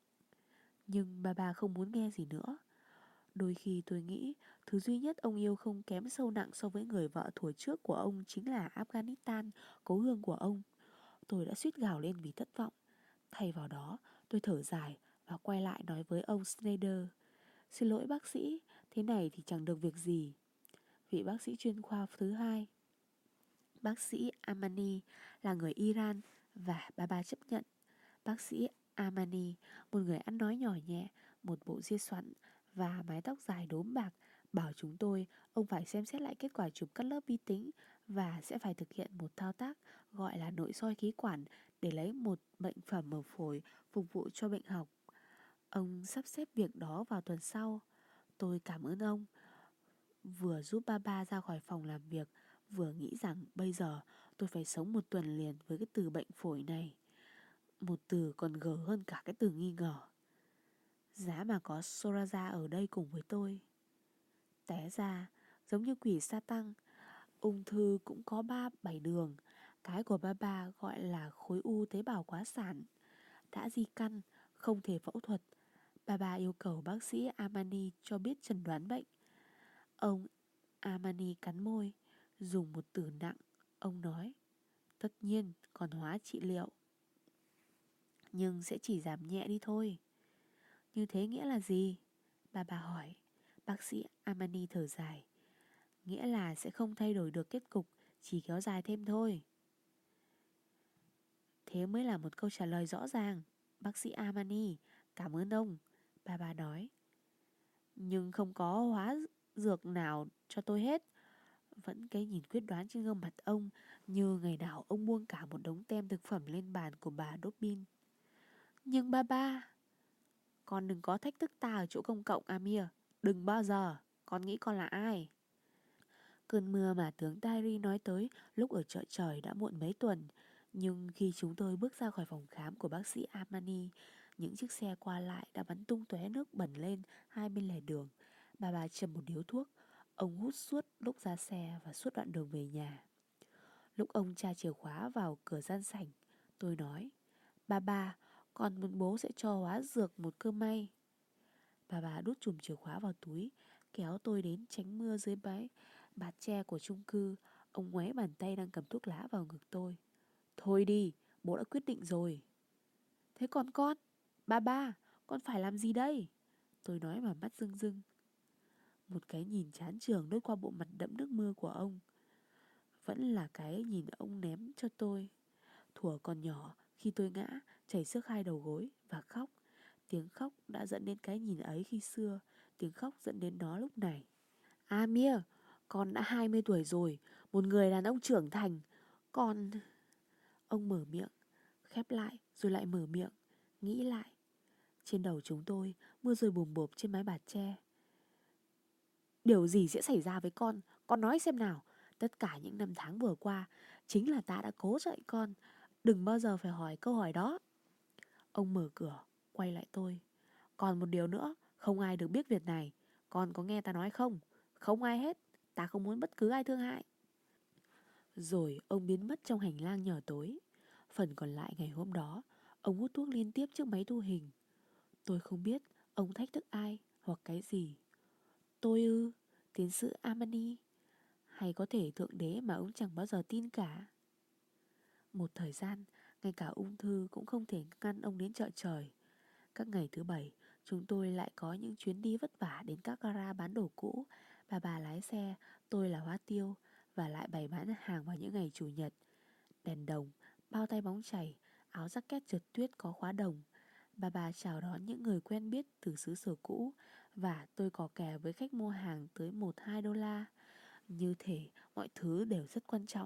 Nhưng bà không muốn nghe gì nữa. Đôi khi tôi nghĩ thứ duy nhất ông yêu không kém sâu nặng so với người vợ thuở trước của ông chính là Afghanistan, cố hương của ông. Tôi đã suýt gào lên vì thất vọng. Thay vào đó, tôi thở dài và quay lại nói với ông Snyder. Xin lỗi bác sĩ, thế này thì chẳng được việc gì. Vị bác sĩ chuyên khoa thứ hai, bác sĩ Amani, là người Iran và ba chấp nhận. Bác sĩ Amani, một người ăn nói nhỏ nhẹ, một bộ ria xoăn và mái tóc dài đốm bạc, bảo chúng tôi ông phải xem xét lại kết quả chụp cắt lớp vi tính và sẽ phải thực hiện một thao tác gọi là nội soi khí quản để lấy một bệnh phẩm ở phổi phục vụ cho bệnh học. Ông sắp xếp việc đó vào tuần sau. Tôi cảm ơn ông. Vừa giúp ba ra khỏi phòng làm việc, vừa nghĩ rằng bây giờ tôi phải sống 1 tuần liền với cái từ bệnh phổi này. Một từ còn gở hơn cả cái từ nghi ngờ. Giá mà có Soraja ở đây cùng với tôi. Té ra, giống như quỷ sa tăng, ung thư cũng có 37 đường. Cái của ba gọi là khối u tế bào quá sản. Đã di căn, không thể phẫu thuật. Ba yêu cầu bác sĩ Amani cho biết chẩn đoán bệnh. Ông Amani cắn môi, dùng một từ nặng. Ông nói, tất nhiên còn hóa trị liệu, nhưng sẽ chỉ giảm nhẹ đi thôi. Như thế nghĩa là gì? Bà hỏi. Bác sĩ Amani thở dài. Nghĩa là sẽ không thay đổi được kết cục, chỉ kéo dài thêm thôi. Thế mới là một câu trả lời rõ ràng. Bác sĩ Amani, cảm ơn ông. Bà nói. Nhưng không có hóa dược nào cho tôi hết. Vẫn cái nhìn quyết đoán trên gương mặt ông, như ngày nào ông buông cả một đống tem thực phẩm lên bàn của bà Dobbin. Nhưng ba, con đừng có thách thức ta ở chỗ công cộng, Amir. Đừng bao giờ. Con nghĩ con là ai? Cơn mưa mà tướng Tairi nói tới lúc ở chợ trời đã muộn mấy tuần. Nhưng khi chúng tôi bước ra khỏi phòng khám của bác sĩ Amani, những chiếc xe qua lại đã bắn tung tóe nước bẩn lên hai bên lề đường. Bà châm một điếu thuốc. Ông hút suốt lúc ra xe và suốt đoạn đường về nhà. Lúc ông tra chìa khóa vào cửa gian sảnh, tôi nói, Ba, con muốn bố sẽ cho hóa dược một cơ may. Bà đút chùm chìa khóa vào túi, kéo tôi đến tránh mưa dưới bạt tre của chung cư. Ông ngoáy bàn tay đang cầm thuốc lá vào ngực tôi. Thôi đi, bố đã quyết định rồi. Thế còn con? Ba, con phải làm gì đây? Tôi nói mà mắt rưng rưng. Một cái nhìn chán chường lướt qua bộ mặt đẫm nước mưa của ông. Vẫn là cái nhìn ông ném cho tôi. Thuở còn nhỏ, khi tôi ngã, chảy xước hai đầu gối và khóc. Tiếng khóc đã dẫn đến cái nhìn ấy khi xưa. Tiếng khóc dẫn đến nó lúc này. Amir, con đã 20 tuổi rồi, một người đàn ông trưởng thành. Con... Ông mở miệng, khép lại rồi lại mở miệng, nghĩ lại. Trên đầu chúng tôi, mưa rơi bùm bộp trên mái bạt tre. Điều gì sẽ xảy ra với con nói xem nào. Tất cả những năm tháng vừa qua chính là ta đã cố dạy con đừng bao giờ phải hỏi câu hỏi đó. Ông mở cửa, quay lại tôi. Còn một điều nữa, không ai được biết việc này. Con có nghe ta nói không? Không ai hết. Ta không muốn bất cứ ai thương hại. Rồi ông biến mất trong hành lang nhỏ tối. Phần còn lại ngày hôm đó, ông hút thuốc liên tiếp trước máy thu hình. Tôi không biết ông thách thức ai hoặc cái gì. Tôi ư? Tiến sĩ Amani? Hay có thể thượng đế mà ông chẳng bao giờ tin cả? Một thời gian, ngay cả ung thư cũng không thể ngăn ông đến chợ trời. Các ngày thứ bảy, chúng tôi lại có những chuyến đi vất vả đến các gara bán đồ cũ. Bà lái xe, tôi là hóa tiêu và lại bày bán hàng vào những ngày chủ nhật. Đèn đồng, bao tay bóng chảy, áo jacket trượt tuyết có khóa đồng. Bà chào đón những người quen biết từ xứ sở cũ và tôi có kè với khách mua hàng tới 1-2 đô la. Như thể mọi thứ đều rất quan trọng.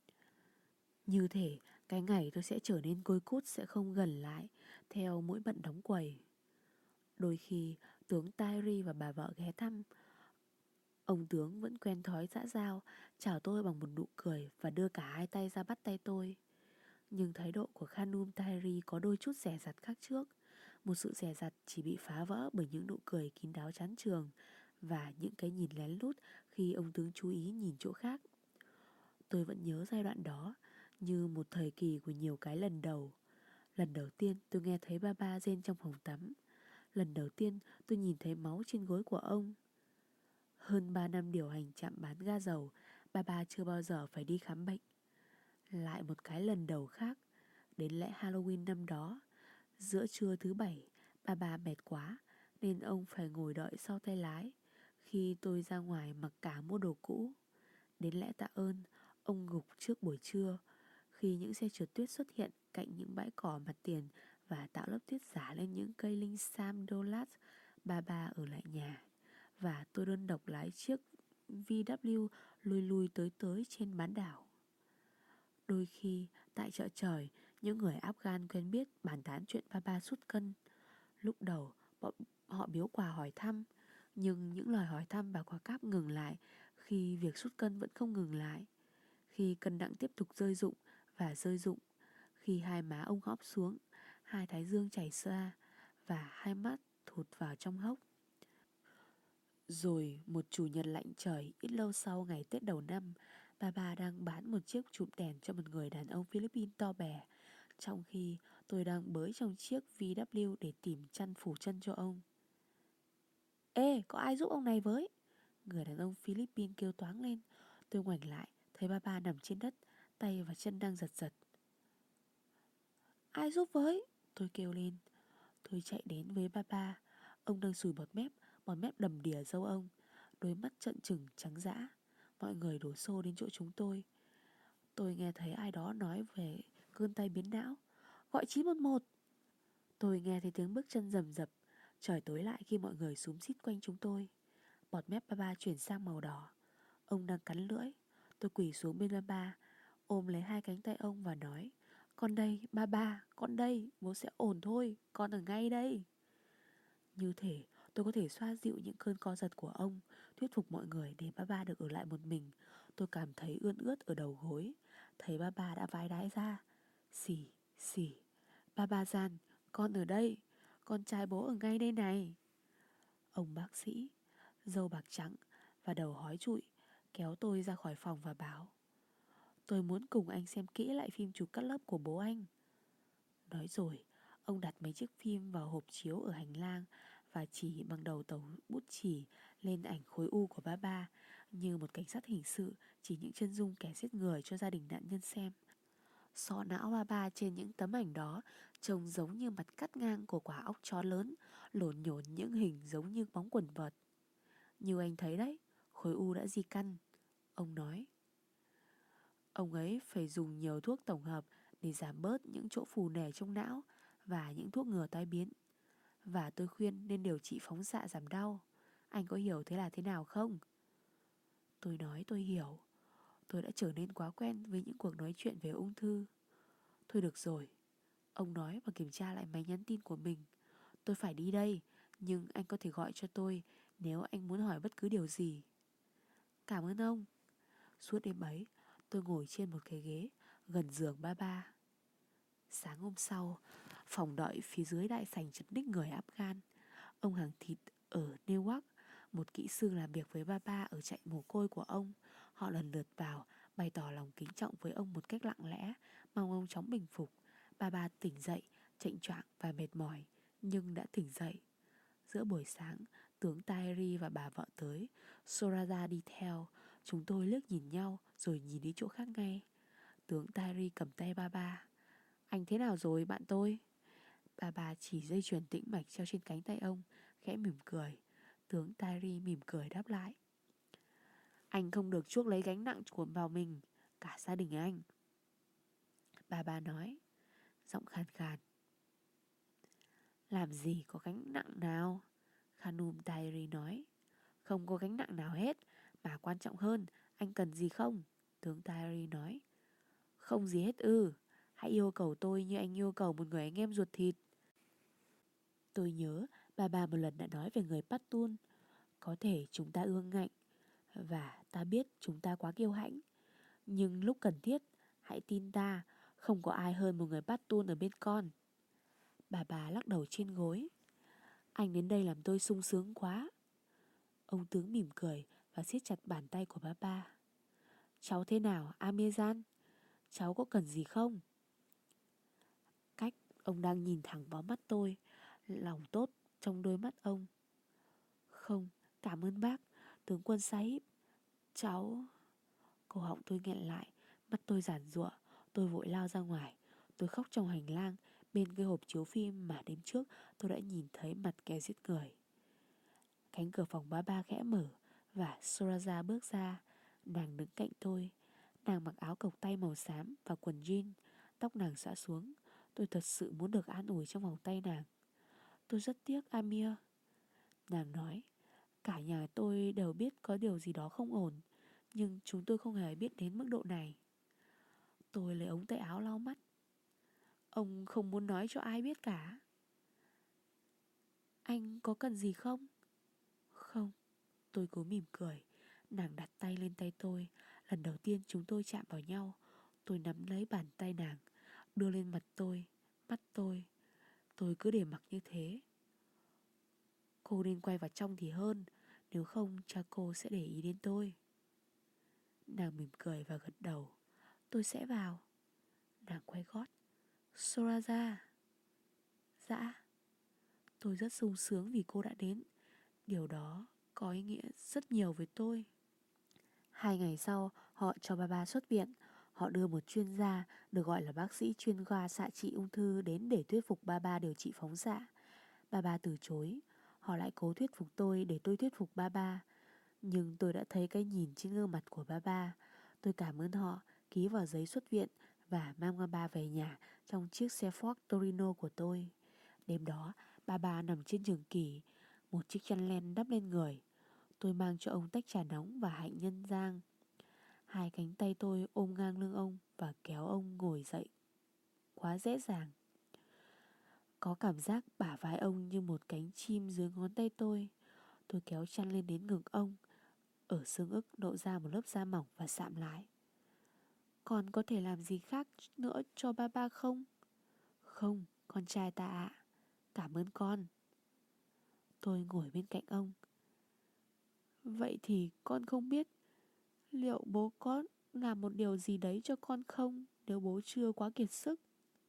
Như thể cái ngày tôi sẽ trở nên côi cút sẽ không gần lại theo mỗi bận đóng quầy. Đôi khi tướng Tyree và bà vợ ghé thăm. Ông tướng vẫn quen thói xã giao, chào tôi bằng một nụ cười và đưa cả hai tay ra bắt tay tôi. Nhưng thái độ của Khanum Tyree có đôi chút dè dặt khác trước. Một sự dè dặt chỉ bị phá vỡ bởi những nụ cười kín đáo chán chường và những cái nhìn lén lút khi ông tướng chú ý nhìn chỗ khác. Tôi vẫn nhớ giai đoạn đó như một thời kỳ của nhiều cái lần đầu. Lần đầu tiên tôi nghe thấy ba rên trong phòng tắm. Lần đầu tiên tôi nhìn thấy máu trên gối của ông. Hơn 3 năm điều hành trạm bán ga dầu, ba chưa bao giờ phải đi khám bệnh. Lại một cái lần đầu khác, đến lễ Halloween năm đó. Giữa trưa thứ bảy, ba mệt quá nên ông phải ngồi đợi sau tay lái khi tôi ra ngoài mặc cả mua đồ cũ. Đến lễ tạ ơn, ông gục trước buổi trưa khi những xe trượt tuyết xuất hiện cạnh những bãi cỏ mặt tiền và tạo lớp tuyết giả lên những cây linh sam dolat. Ba ở lại nhà và tôi đơn độc lái chiếc VW lùi lùi tới tới trên bán đảo. Đôi khi tại chợ trời, những người Afghan quen biết bàn tán chuyện ba sút cân. Lúc đầu họ biếu quà hỏi thăm, nhưng những lời hỏi thăm và quà cáp ngừng lại khi việc sút cân vẫn không ngừng lại. Khi cân nặng tiếp tục rơi rụng và rơi rụng, khi hai má ông hóp xuống, hai thái dương chảy ra và hai mắt thụt vào trong hốc. Rồi một chủ nhật lạnh trời ít lâu sau ngày Tết đầu năm, bà đang bán một chiếc chụp đèn cho một người đàn ông Philippines to bè, trong khi tôi đang bới trong chiếc VW để tìm chăn phủ chân cho ông. Ê, có ai giúp ông này với? Người đàn ông Philippines kêu toáng lên. Tôi ngoảnh lại, thấy ba nằm trên đất, tay và chân đang giật giật. Ai giúp với? Tôi kêu lên. Tôi chạy đến với ba. Ông đang sùi bọt mép đầm đìa râu ông, đôi mắt trợn trừng trắng dã. Mọi người đổ xô đến chỗ chúng tôi. Tôi nghe thấy ai đó nói về cơn tay biến não. Gọi 911. Tôi nghe thấy tiếng bước chân rầm rập. Trời tối lại khi mọi người xúm xít quanh chúng tôi. Bọt mép ba chuyển sang màu đỏ. Ông đang cắn lưỡi. Tôi quỳ xuống bên ba, ôm lấy hai cánh tay ông và nói: Con đây, ba, con đây, bố sẽ ổn thôi, con ở ngay đây. Như thể tôi có thể xoa dịu những cơn co giật của ông, thuyết phục mọi người để ba được ở lại một mình. Tôi cảm thấy ươn ướt ở đầu gối. Thấy ba đã vái đái ra. Xì, xì. Ba gian, con ở đây. Con trai bố ở ngay đây này. Ông bác sĩ, râu bạc trắng và đầu hói trụi, kéo tôi ra khỏi phòng và bảo: Tôi muốn cùng anh xem kỹ lại phim chụp cắt lớp của bố anh. Nói rồi, ông đặt mấy chiếc phim vào hộp chiếu ở hành lang và chỉ bằng đầu tàu bút chì lên ảnh khối u của ba, như một cảnh sát hình sự chỉ những chân dung kẻ giết người cho gia đình nạn nhân xem. Sọ não ba trên những tấm ảnh đó trông giống như mặt cắt ngang của quả óc chó lớn, lổn nhổn những hình giống như bóng quần vợt. Như anh thấy đấy, khối u đã di căn, ông nói. Ông ấy phải dùng nhiều thuốc tổng hợp để giảm bớt những chỗ phù nề trong não và những thuốc ngừa tai biến. Và tôi khuyên nên điều trị phóng xạ giảm đau. Anh có hiểu thế là thế nào không? Tôi nói tôi hiểu. Tôi đã trở nên quá quen với những cuộc nói chuyện về ung thư. Thôi được rồi, ông nói và kiểm tra lại máy nhắn tin của mình. Tôi phải đi đây, nhưng anh có thể gọi cho tôi nếu anh muốn hỏi bất cứ điều gì. Cảm ơn ông. Suốt đêm ấy, tôi ngồi trên một cái ghế gần giường ba ba. Sáng hôm sau, phòng đợi phía dưới đại sảnh chật ních người Afghan. Ông hàng thịt ở Newark, một kỹ sư làm việc với ba ba ở trại mồ côi của ông. Họ lần lượt vào, bày tỏ lòng kính trọng với ông một cách lặng lẽ, mong ông chóng bình phục. Ba ba tỉnh dậy, chệnh choạng và mệt mỏi, nhưng đã tỉnh dậy. Giữa buổi sáng, tướng Tahiri và bà vợ tới, Soraza đi theo. Chúng tôi liếc nhìn nhau rồi nhìn đi chỗ khác ngay. Tướng Tahiri cầm tay ba ba. Anh thế nào rồi bạn tôi? Bà chỉ dây chuyền tĩnh mạch treo trên cánh tay ông, khẽ mỉm cười. Tướng Tahiri mỉm cười đáp lại. Anh không được chuốc lấy gánh nặng của vào mình, cả gia đình anh. Bà nói, giọng khàn khàn. Làm gì có gánh nặng nào? Khanum Tahiri nói. Không có gánh nặng nào hết, mà quan trọng hơn, anh cần gì không? Tướng Tahiri nói. Không gì hết ư? Hãy yêu cầu tôi như anh yêu cầu một người anh em ruột thịt. Tôi nhớ bà một lần đã nói về người Pashtun. Có thể chúng ta ương ngạnh và ta biết chúng ta quá kiêu hãnh, nhưng lúc cần thiết, hãy tin ta, không có ai hơn một người Pashtun ở bên con. Bà lắc đầu trên gối. Anh đến đây làm tôi sung sướng quá. Ông tướng mỉm cười và siết chặt bàn tay của ba. Cháu thế nào, Amezan? Cháu có cần gì không? Cách ông đang nhìn thẳng vào mắt tôi, lòng tốt trong đôi mắt ông. Không, cảm ơn bác, tướng quân Sahib. Cháu... Cổ họng tôi nghẹn lại, mắt tôi giàn giụa. Tôi vội lao ra ngoài. Tôi khóc trong hành lang, bên cái hộp chiếu phim mà đêm trước tôi đã nhìn thấy mặt kẻ giết người. Cánh cửa phòng ba khẽ mở và Soraza bước ra. Nàng đứng cạnh tôi. Nàng mặc áo cộc tay màu xám và quần jean. Tóc nàng xõa xuống. Tôi thật sự muốn được an ủi trong vòng tay nàng. Tôi rất tiếc Amir. Nàng nói, cả nhà tôi đều biết có điều gì đó không ổn, nhưng chúng tôi không hề biết đến mức độ này. Tôi lấy ống tay áo lau mắt. Ông không muốn nói cho ai biết cả. Anh có cần gì không? Không. Tôi cố mỉm cười. Nàng đặt tay lên tay tôi. Lần đầu tiên chúng tôi chạm vào nhau. Tôi nắm lấy bàn tay nàng, đưa lên mặt tôi, mắt tôi. Tôi cứ để mặc như thế. Cô nên quay vào trong thì hơn, nếu không cha cô sẽ để ý đến tôi. Nàng mỉm cười và gật đầu. Tôi sẽ vào. Nàng quay gót. Soraza. Dạ. Tôi rất sung sướng vì cô đã đến. Điều đó có ý nghĩa rất nhiều với tôi. 2 ngày sau, họ cho ba xuất viện. Họ đưa một chuyên gia được gọi là bác sĩ chuyên khoa xạ trị ung thư đến để thuyết phục ba điều trị phóng xạ. Ba từ chối. Họ lại cố thuyết phục tôi để tôi thuyết phục ba. Nhưng tôi đã thấy cái nhìn trên gương mặt của ba. Tôi cảm ơn họ, ký vào giấy xuất viện và mang ba về nhà trong chiếc xe Ford Torino của tôi. Đêm đó, ba nằm trên giường kỳ, một chiếc chăn len đắp lên người. Tôi mang cho ông tách trà nóng và hạnh nhân rang. 2 cánh tay tôi ôm ngang lưng ông và kéo ông ngồi dậy. Quá dễ dàng. Có cảm giác bả vai ông như một cánh chim dưới ngón tay tôi. Tôi kéo chăn lên đến ngực ông. Ở xương ức lộ ra một lớp da mỏng và sạm lại. Còn có thể làm gì khác nữa cho ba không? Không, con trai ta ạ. Cảm ơn con. Tôi ngồi bên cạnh ông. Vậy thì con không biết liệu bố có làm một điều gì đấy cho con không, nếu bố chưa quá kiệt sức?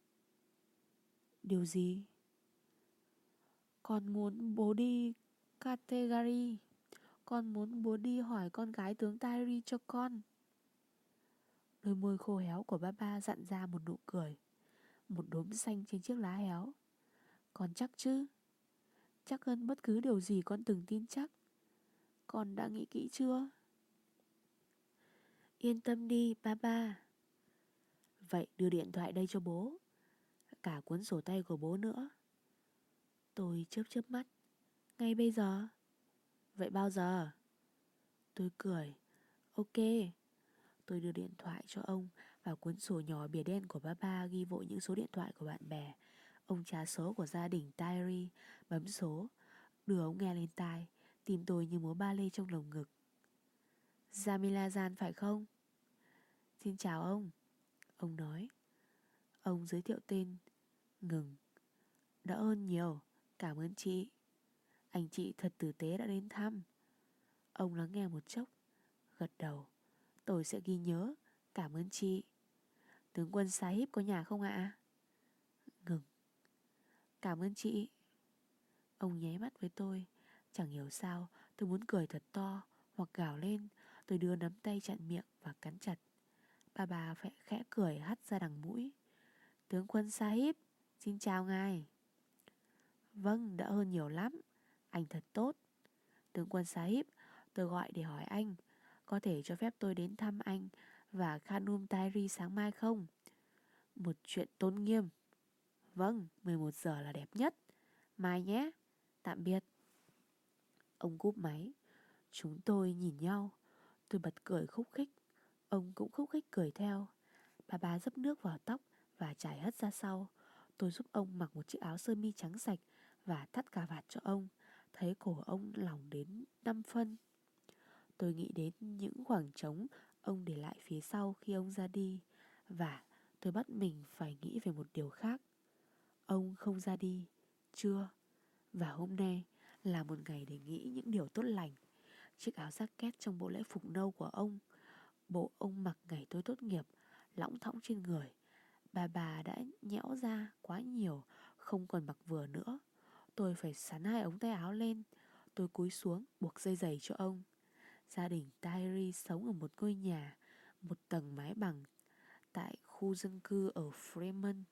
Điều gì? Con muốn bố đi Category. Con muốn bố đi hỏi con gái tướng Tairi cho con. Đôi môi khô héo của ba dặn ra một nụ cười. Một đốm xanh trên chiếc lá héo. Con chắc chứ? Chắc hơn bất cứ điều gì con từng tin chắc. Con đã nghĩ kỹ chưa? Yên tâm đi ba. Vậy đưa điện thoại đây cho bố. Cả cuốn sổ tay của bố nữa. Tôi chớp mắt. Ngay bây giờ? Vậy bao giờ? Tôi cười. Ok. Tôi đưa điện thoại cho ông. Vào cuốn sổ nhỏ bìa đen của ba ghi vội những số điện thoại của bạn bè. Ông trá số của gia đình Tairi. Bấm số. Đưa ống nghe lên tai. Tim tôi như múa ba lê trong lồng ngực. Jamila Jan phải không? Xin chào ông nói. Ông giới thiệu tên. Ngừng. Đỡ hơn nhiều, cảm ơn chị. Anh chị thật tử tế đã đến thăm. Ông lắng nghe một chốc, gật đầu. Tôi sẽ ghi nhớ, cảm ơn chị. Tướng quân Sahib có nhà không ạ? Ngừng. Cảm ơn chị. Ông nháy mắt với tôi. Chẳng hiểu sao tôi muốn cười thật to hoặc gào lên. Tôi đưa nắm tay chặn miệng và cắn chặt. Bà phải khẽ cười hắt ra đằng mũi. Tướng quân Sahib, xin chào ngài. Vâng, đỡ hơn nhiều lắm. Anh thật tốt. Tướng quân Sahib, tôi gọi để hỏi anh, có thể cho phép tôi đến thăm anh và Khanum Tairi sáng mai không? Một chuyện tôn nghiêm. Vâng, 11 giờ là đẹp nhất. Mai nhé. Tạm biệt. Ông cúp máy. Chúng tôi nhìn nhau. Tôi bật cười khúc khích. Ông cũng khúc khích cười theo. Bà dấp nước vào tóc và trải hất ra sau. Tôi giúp ông mặc một chiếc áo sơ mi trắng sạch và thắt cà vạt cho ông. Thấy cổ ông lỏng đến 5 phân. Tôi nghĩ đến những khoảng trống ông để lại phía sau khi ông ra đi. Và tôi bắt mình phải nghĩ về một điều khác. Ông không ra đi. Chưa. Và hôm nay là một ngày để nghĩ những điều tốt lành. Chiếc áo jacket trong bộ lễ phục nâu của ông, bộ ông mặc ngày tôi tốt nghiệp, lõng thõng trên người. Bà đã nhẽo ra quá nhiều, không còn mặc vừa nữa. Tôi phải sắn hai ống tay áo lên. Tôi cúi xuống buộc dây giày cho ông. Gia đình Tahiri sống ở một ngôi nhà, một tầng mái bằng, tại khu dân cư ở Freeman,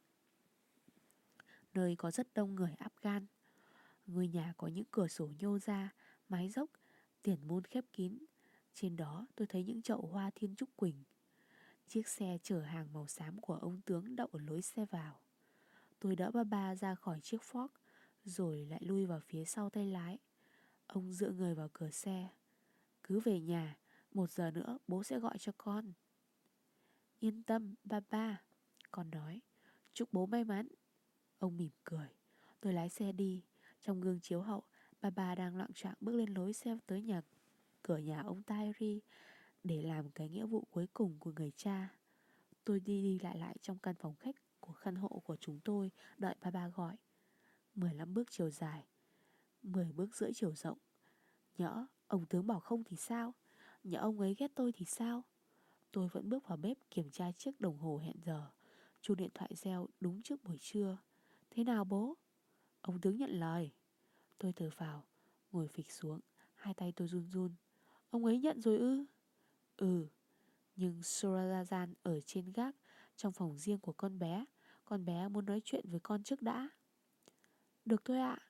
nơi có rất đông người Afghan. Ngôi nhà có những cửa sổ nhô ra, mái dốc, tiền môn khép kín. Trên đó tôi thấy những chậu hoa thiên trúc quỳnh. Chiếc xe chở hàng màu xám của ông tướng đậu ở lối xe vào. Tôi đỡ ba ra khỏi chiếc Ford, rồi lại lui vào phía sau tay lái. Ông dựa người vào cửa xe. Cứ về nhà, 1 giờ nữa bố sẽ gọi cho con. Yên tâm, ba, con nói. Chúc bố may mắn. Ông mỉm cười. Tôi lái xe đi. Trong gương chiếu hậu, bà đang loạng choạng bước lên lối xe tới cửa nhà ông Tairi để làm cái nghĩa vụ cuối cùng của người cha. Tôi đi lại trong căn phòng khách của căn hộ của chúng tôi, đợi ba gọi. 15 bước chiều dài, 10 bước rưỡi chiều rộng. Nhỡ ông tướng bảo không thì sao? Nhỡ ông ấy ghét tôi thì sao? Tôi vẫn bước vào bếp kiểm tra chiếc đồng hồ hẹn giờ. Chuông điện thoại reo đúng trước buổi trưa. Thế nào bố? Ông tướng nhận lời. Tôi thở phào, ngồi phịch xuống. Hai tay tôi run run. Ông ấy nhận rồi ư? Ừ. Nhưng Sorajan ở trên gác, trong phòng riêng của con bé. Con bé muốn nói chuyện với con trước đã. Được thôi ạ.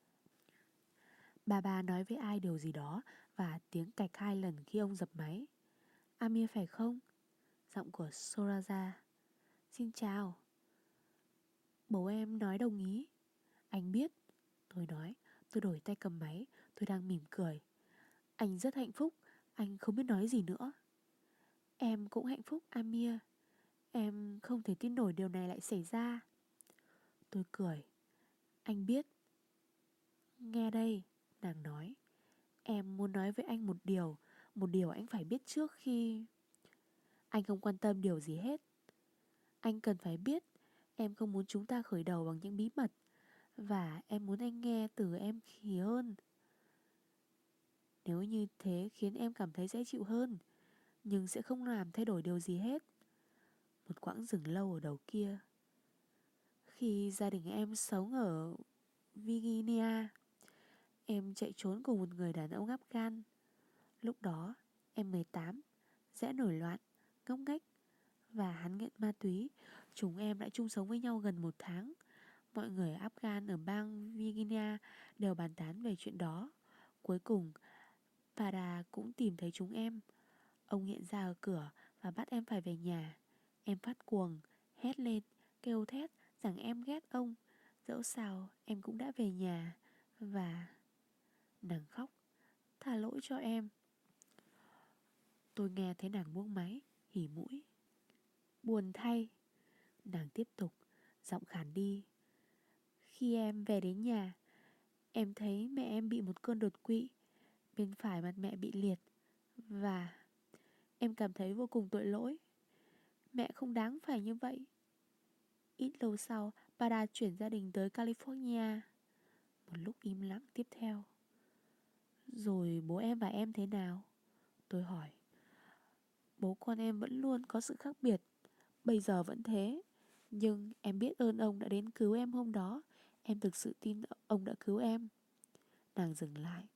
Bà nói với ai điều gì đó và tiếng cạch 2 lần khi ông dập máy. Amir phải không? Giọng của Soraja. Xin chào. Bố em nói đồng ý. Anh biết. Tôi nói. Tôi đổi tay cầm máy. Tôi đang mỉm cười. Anh rất hạnh phúc. Anh không biết nói gì nữa. Em cũng hạnh phúc Amir. Em không thể tin nổi điều này lại xảy ra. Tôi cười. Anh biết. Nghe đây, nàng nói. Em muốn nói với anh một điều anh phải biết trước khi... Anh không quan tâm điều gì hết. Anh cần phải biết em không muốn chúng ta khởi đầu bằng những bí mật. Và em muốn anh nghe từ em khí hơn. Nếu như thế khiến em cảm thấy dễ chịu hơn, nhưng sẽ không làm thay đổi điều gì hết. Một quãng dừng lâu ở đầu kia. Khi gia đình em sống ở Virginia, em chạy trốn cùng một người đàn ông Afghan. Lúc đó em 18, dễ nổi loạn, ngốc nghếch và hắn nghiện ma túy. Chúng em đã chung sống với nhau gần 1 tháng. Mọi người Afghan ở bang Virginia đều bàn tán về chuyện đó. Cuối cùng Pada cũng tìm thấy chúng em. Ông hiện ra ở cửa và bắt em phải về nhà. Em phát cuồng, hét lên, kêu thét rằng em ghét ông. Dẫu sao em cũng đã về nhà. Và... Nàng khóc. Thả lỗi cho em. Tôi nghe thấy nàng buông máy, hỉ mũi. Buồn thay. Nàng tiếp tục, giọng khàn đi. Khi em về đến nhà, em thấy mẹ em bị một cơn đột quỵ. Bên phải mặt mẹ bị liệt. Và em cảm thấy vô cùng tội lỗi. Mẹ không đáng phải như vậy. Ít lâu sau, Pada chuyển gia đình tới California. Một lúc im lặng tiếp theo. Rồi bố em và em thế nào? Tôi hỏi. Bố con em vẫn luôn có sự khác biệt. Bây giờ vẫn thế. Nhưng em biết ơn ông đã đến cứu em hôm đó. Em thực sự tin ông đã cứu em. Nàng dừng lại.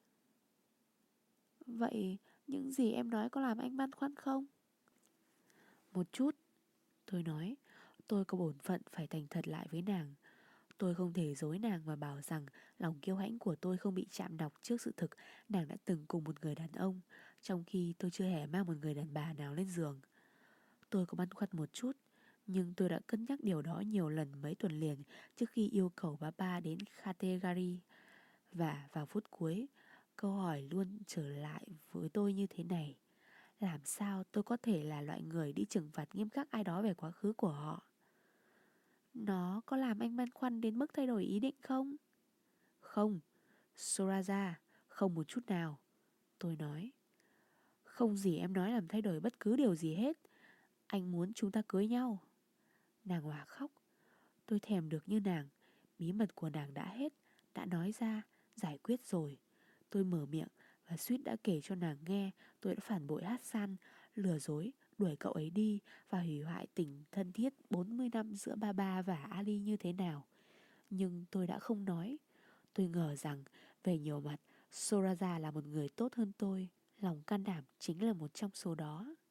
Vậy những gì em nói có làm anh băn khoăn không? Một chút. Tôi nói. Tôi có bổn phận phải thành thật lại với nàng. Tôi không thể dối nàng và bảo rằng lòng kiêu hãnh của tôi không bị chạm đọc trước sự thực nàng đã từng cùng một người đàn ông, trong khi tôi chưa hề mang một người đàn bà nào lên giường. Tôi có băn khoăn một chút, nhưng tôi đã cân nhắc điều đó nhiều lần mấy tuần liền trước khi yêu cầu bà ba đến Khategari. Và vào phút cuối, câu hỏi luôn trở lại với tôi như thế này. Làm sao tôi có thể là loại người đi trừng phạt nghiêm khắc ai đó về quá khứ của họ? Nó có làm anh băn khoăn đến mức thay đổi ý định không? Không, Soraja, không một chút nào. Tôi nói. Không gì em nói làm thay đổi bất cứ điều gì hết. Anh muốn chúng ta cưới nhau. Nàng hòa khóc. Tôi thèm được như nàng. Bí mật của nàng đã hết, đã nói ra, giải quyết rồi. Tôi mở miệng và suýt đã kể cho nàng nghe tôi đã phản bội Hassan, lừa dối, đuổi cậu ấy đi và hủy hoại tình thân thiết 40 năm giữa Baba và Ali như thế nào. Nhưng tôi đã không nói. Tôi ngờ rằng về nhiều mặt Soraja là một người tốt hơn tôi. Lòng can đảm chính là một trong số đó.